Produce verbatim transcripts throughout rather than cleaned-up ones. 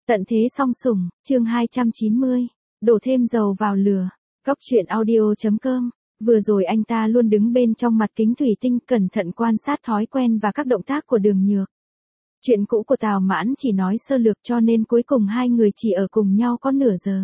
Tận thế song sủng, chương hai trăm chín mươi. Đổ thêm dầu vào lửa. Cóc truyện audio chấm com. Vừa rồi anh ta luôn đứng bên trong mặt kính thủy tinh cẩn thận quan sát thói quen và các động tác của Đường Nhược. Chuyện cũ của Tào Mãn chỉ nói sơ lược cho nên cuối cùng hai người chỉ ở cùng nhau có nửa giờ.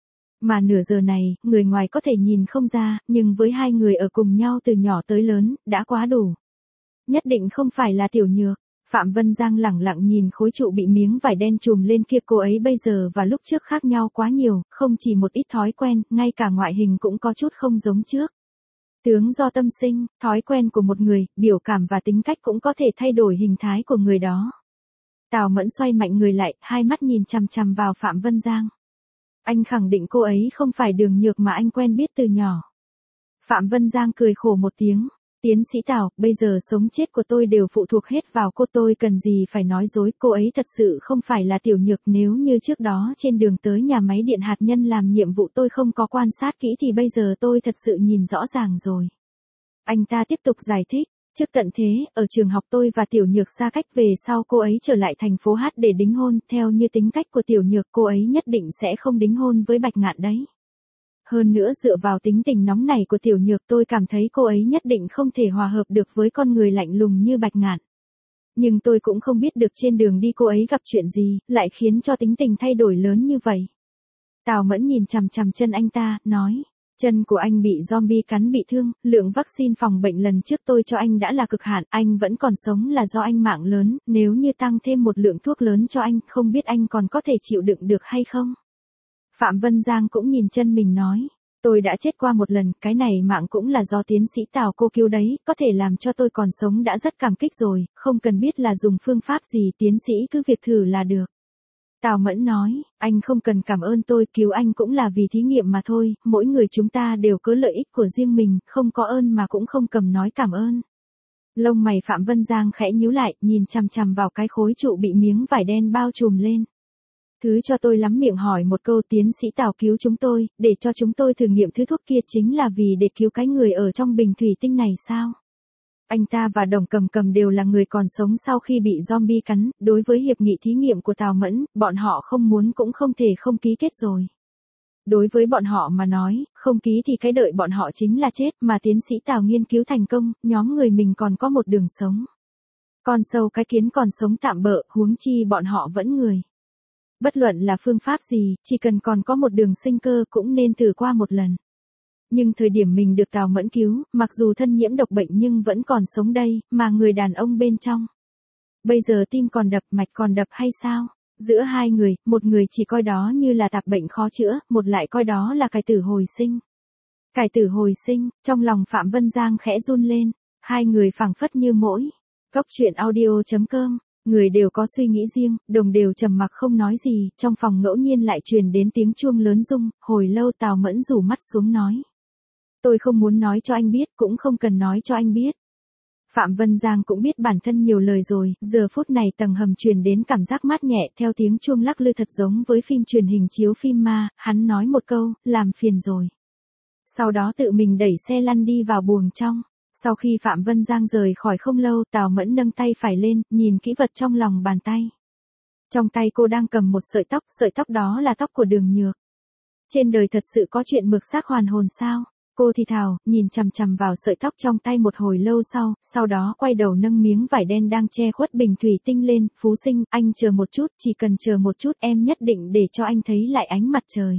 Mà nửa giờ này, người ngoài có thể nhìn không ra, nhưng với hai người ở cùng nhau từ nhỏ tới lớn, đã quá đủ. Nhất định không phải là Tiểu Nhược. Phạm Vân Giang lẳng lặng nhìn khối trụ bị miếng vải đen trùm lên kia, cô ấy bây giờ và lúc trước khác nhau quá nhiều, không chỉ một ít thói quen, ngay cả ngoại hình cũng có chút không giống trước. Tướng do tâm sinh, thói quen của một người, biểu cảm và tính cách cũng có thể thay đổi hình thái của người đó. Tào Mẫn xoay mạnh người lại, hai mắt nhìn chằm chằm vào Phạm Vân Giang. Anh khẳng định cô ấy không phải Đường Nhược mà anh quen biết từ nhỏ. Phạm Vân Giang cười khổ một tiếng. Tiến sĩ Tào, bây giờ sống chết của tôi đều phụ thuộc hết vào cô, tôi cần gì phải nói dối, cô ấy thật sự không phải là Tiểu Nhược, nếu như trước đó trên đường tới nhà máy điện hạt nhân làm nhiệm vụ tôi không có quan sát kỹ thì bây giờ tôi thật sự nhìn rõ ràng rồi. Anh ta tiếp tục giải thích, trước tận thế, ở trường học tôi và Tiểu Nhược xa cách, về sau cô ấy trở lại thành phố Hát để đính hôn, theo như tính cách của Tiểu Nhược cô ấy nhất định sẽ không đính hôn với Bạch Ngạn đấy. Hơn nữa dựa vào tính tình nóng nảy của Tiểu Nhược tôi cảm thấy cô ấy nhất định không thể hòa hợp được với con người lạnh lùng như Bạch Ngạn. Nhưng tôi cũng không biết được trên đường đi cô ấy gặp chuyện gì, lại khiến cho tính tình thay đổi lớn như vậy. Tào Mẫn nhìn chằm chằm chân anh ta, nói, chân của anh bị zombie cắn bị thương, lượng vaccine phòng bệnh lần trước tôi cho anh đã là cực hạn, anh vẫn còn sống là do anh mạng lớn, nếu như tăng thêm một lượng thuốc lớn cho anh, không biết anh còn có thể chịu đựng được hay không? Phạm Vân Giang cũng nhìn chân mình nói, tôi đã chết qua một lần, cái này mạng cũng là do tiến sĩ Tào cô cứu đấy, có thể làm cho tôi còn sống đã rất cảm kích rồi, không cần biết là dùng phương pháp gì, tiến sĩ cứ việc thử là được. Tào Mẫn nói, anh không cần cảm ơn tôi, cứu anh cũng là vì thí nghiệm mà thôi, mỗi người chúng ta đều có lợi ích của riêng mình, không có ơn mà cũng không cầm nói cảm ơn. Lông mày Phạm Vân Giang khẽ nhíu lại, nhìn chằm chằm vào cái khối trụ bị miếng vải đen bao trùm lên. Thứ cho tôi lắm miệng hỏi một câu, tiến sĩ Tào cứu chúng tôi, để cho chúng tôi thử nghiệm thứ thuốc kia chính là vì để cứu cái người ở trong bình thủy tinh này sao? Anh ta và Đồng Cầm Cầm đều là người còn sống sau khi bị zombie cắn, đối với hiệp nghị thí nghiệm của Tào Mẫn, bọn họ không muốn cũng không thể không ký kết rồi. Đối với bọn họ mà nói, không ký thì cái đợi bọn họ chính là chết, mà tiến sĩ Tào nghiên cứu thành công, nhóm người mình còn có một đường sống. Con sâu cái kiến còn sống tạm bợ, huống chi bọn họ vẫn người. Bất luận là phương pháp gì, chỉ cần còn có một đường sinh cơ cũng nên thử qua một lần. Nhưng thời điểm mình được Tào Mẫn cứu, mặc dù thân nhiễm độc bệnh nhưng vẫn còn sống đây, mà người đàn ông bên trong. Bây giờ tim còn đập, mạch còn đập hay sao? Giữa hai người, một người chỉ coi đó như là tạp bệnh khó chữa, một lại coi đó là cải tử hồi sinh. Cải tử hồi sinh, trong lòng Phạm Vân Giang khẽ run lên, hai người phảng phất như mỗi. Cóc truyện audio chấm com. Người đều có suy nghĩ riêng, Đồng đều trầm mặc không nói gì, trong phòng ngẫu nhiên lại truyền đến tiếng chuông lớn rung, hồi lâu Tào Mẫn rủ mắt xuống nói. Tôi không muốn nói cho anh biết, cũng không cần nói cho anh biết. Phạm Vân Giang cũng biết bản thân nhiều lời rồi, giờ phút này tầng hầm truyền đến cảm giác mát nhẹ theo tiếng chuông lắc lư thật giống với phim truyền hình chiếu phim ma, hắn nói một câu, làm phiền rồi. Sau đó tự mình đẩy xe lăn đi vào buồng trong. Sau khi Phạm Vân Giang rời khỏi không lâu, Tào Mẫn nâng tay phải lên, nhìn kỹ vật trong lòng bàn tay. Trong tay cô đang cầm một sợi tóc, sợi tóc đó là tóc của Đường Nhược. Trên đời thật sự có chuyện mược xác hoàn hồn sao? Cô thì thào, nhìn chằm chằm vào sợi tóc trong tay một hồi lâu sau, sau đó quay đầu nâng miếng vải đen đang che khuất bình thủy tinh lên, Phú Sinh, anh chờ một chút, chỉ cần chờ một chút em nhất định để cho anh thấy lại ánh mặt trời.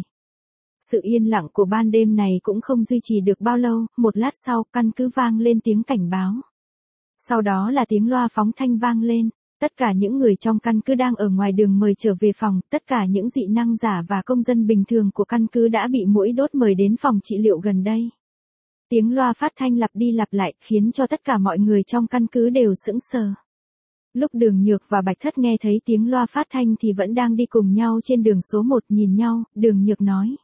Sự yên lặng của ban đêm này cũng không duy trì được bao lâu, một lát sau, căn cứ vang lên tiếng cảnh báo. Sau đó là tiếng loa phóng thanh vang lên, tất cả những người trong căn cứ đang ở ngoài đường mời trở về phòng, tất cả những dị năng giả và công dân bình thường của căn cứ đã bị muỗi đốt mời đến phòng trị liệu gần đây. Tiếng loa phát thanh lặp đi lặp lại, khiến cho tất cả mọi người trong căn cứ đều sững sờ. Lúc Đường Nhược và Bạch Thất nghe thấy tiếng loa phát thanh thì vẫn đang đi cùng nhau trên đường số một, nhìn nhau, Đường Nhược nói.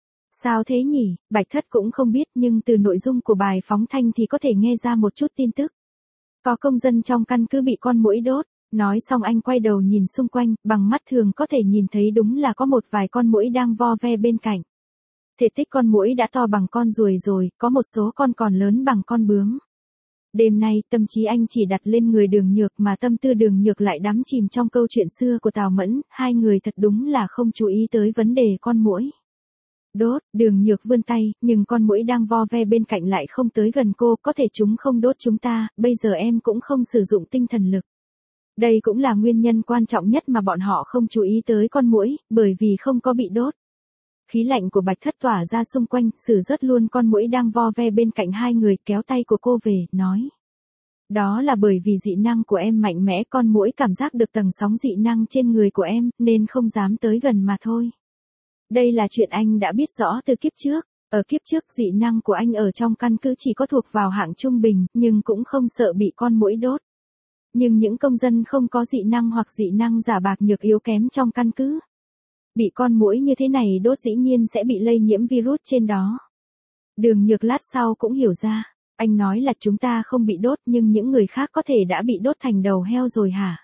Sao thế nhỉ, Bạch Thất cũng không biết nhưng từ nội dung của bài phóng thanh thì có thể nghe ra một chút tin tức. Có công dân trong căn cứ bị con muỗi đốt, nói xong anh quay đầu nhìn xung quanh, bằng mắt thường có thể nhìn thấy đúng là có một vài con muỗi đang vo ve bên cạnh. Thể tích con muỗi đã to bằng con ruồi rồi, có một số con còn lớn bằng con bướm. Đêm nay, tâm trí anh chỉ đặt lên người Đường Nhược mà tâm tư Đường Nhược lại đắm chìm trong câu chuyện xưa của Tào Mẫn, hai người thật đúng là không chú ý tới vấn đề con muỗi. Đốt, Đường Nhược vươn tay, nhưng con muỗi đang vo ve bên cạnh lại không tới gần cô, có thể chúng không đốt chúng ta, bây giờ em cũng không sử dụng tinh thần lực. Đây cũng là nguyên nhân quan trọng nhất mà bọn họ không chú ý tới con muỗi, bởi vì không có bị đốt. Khí lạnh của Bạch Thất tỏa ra xung quanh, xử rớt luôn con muỗi đang vo ve bên cạnh hai người, kéo tay của cô về, nói. Đó là bởi vì dị năng của em mạnh mẽ, con muỗi cảm giác được tầng sóng dị năng trên người của em, nên không dám tới gần mà thôi. Đây là chuyện anh đã biết rõ từ kiếp trước. Ở kiếp trước dị năng của anh ở trong căn cứ chỉ có thuộc vào hạng trung bình, nhưng cũng không sợ bị con muỗi đốt. Nhưng những công dân không có dị năng hoặc dị năng giả bạc nhược yếu kém trong căn cứ, bị con muỗi như thế này đốt dĩ nhiên sẽ bị lây nhiễm virus trên đó. Đường Nhược lát sau cũng hiểu ra, anh nói là chúng ta không bị đốt nhưng những người khác có thể đã bị đốt thành đầu heo rồi hả?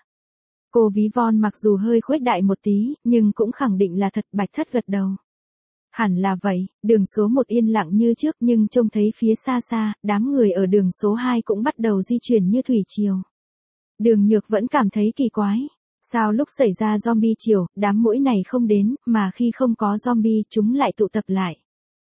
Cô ví von mặc dù hơi khuếch đại một tí, nhưng cũng khẳng định là thật. Bạch Thất gật đầu. Hẳn là vậy, đường số một yên lặng như trước nhưng trông thấy phía xa xa, đám người ở đường số hai cũng bắt đầu di chuyển như thủy triều. Đường Nhược vẫn cảm thấy kỳ quái. Sao lúc xảy ra zombie triều, đám muỗi này không đến, mà khi không có zombie chúng lại tụ tập lại.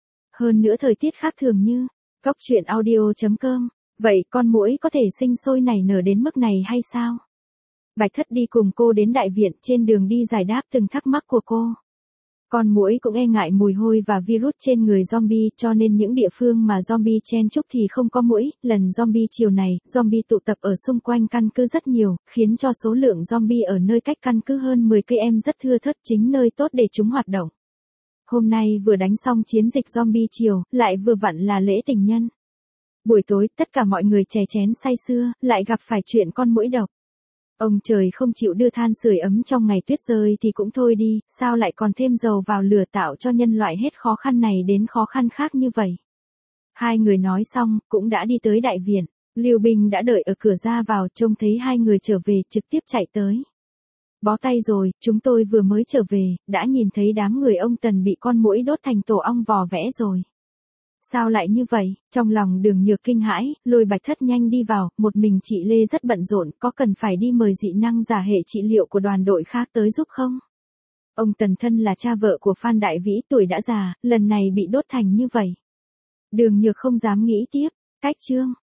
Hơn nữa thời tiết khác thường như, cóc truyện audio chấm com. Vậy con muỗi có thể sinh sôi nảy nở đến mức này hay sao? Bạch Thất đi cùng cô đến đại viện, trên đường đi giải đáp từng thắc mắc của cô. Con muỗi cũng e ngại mùi hôi và virus trên người zombie, cho nên những địa phương mà zombie chen chúc thì không có muỗi. Lần zombie chiều này, zombie tụ tập ở xung quanh căn cứ rất nhiều, khiến cho số lượng zombie ở nơi cách căn cứ hơn mười cây em rất thưa thớt, chính nơi tốt để chúng hoạt động. Hôm nay vừa đánh xong chiến dịch zombie chiều, lại vừa vặn là lễ tình nhân. Buổi tối, tất cả mọi người chè chén say sưa, lại gặp phải chuyện con muỗi độc. Ông trời không chịu đưa than sưởi ấm trong ngày tuyết rơi thì cũng thôi đi, sao lại còn thêm dầu vào lửa tạo cho nhân loại hết khó khăn này đến khó khăn khác như vậy. Hai người nói xong, cũng đã đi tới đại viện. Lưu Bình đã đợi ở cửa ra vào, trông thấy hai người trở về, trực tiếp chạy tới. Bó tay rồi, chúng tôi vừa mới trở về, đã nhìn thấy đám người ông Tần bị con muỗi đốt thành tổ ong vò vẽ rồi. Sao lại như vậy? Trong lòng Đường Nhược kinh hãi, lôi Bạch Thất nhanh đi vào, một mình chị Lê rất bận rộn, có cần phải đi mời dị năng giả hệ trị liệu của đoàn đội khác tới giúp không? Ông Tần thân là cha vợ của Phan Đại Vĩ, tuổi đã già, lần này bị đốt thành như vậy. Đường Nhược không dám nghĩ tiếp. Cách chương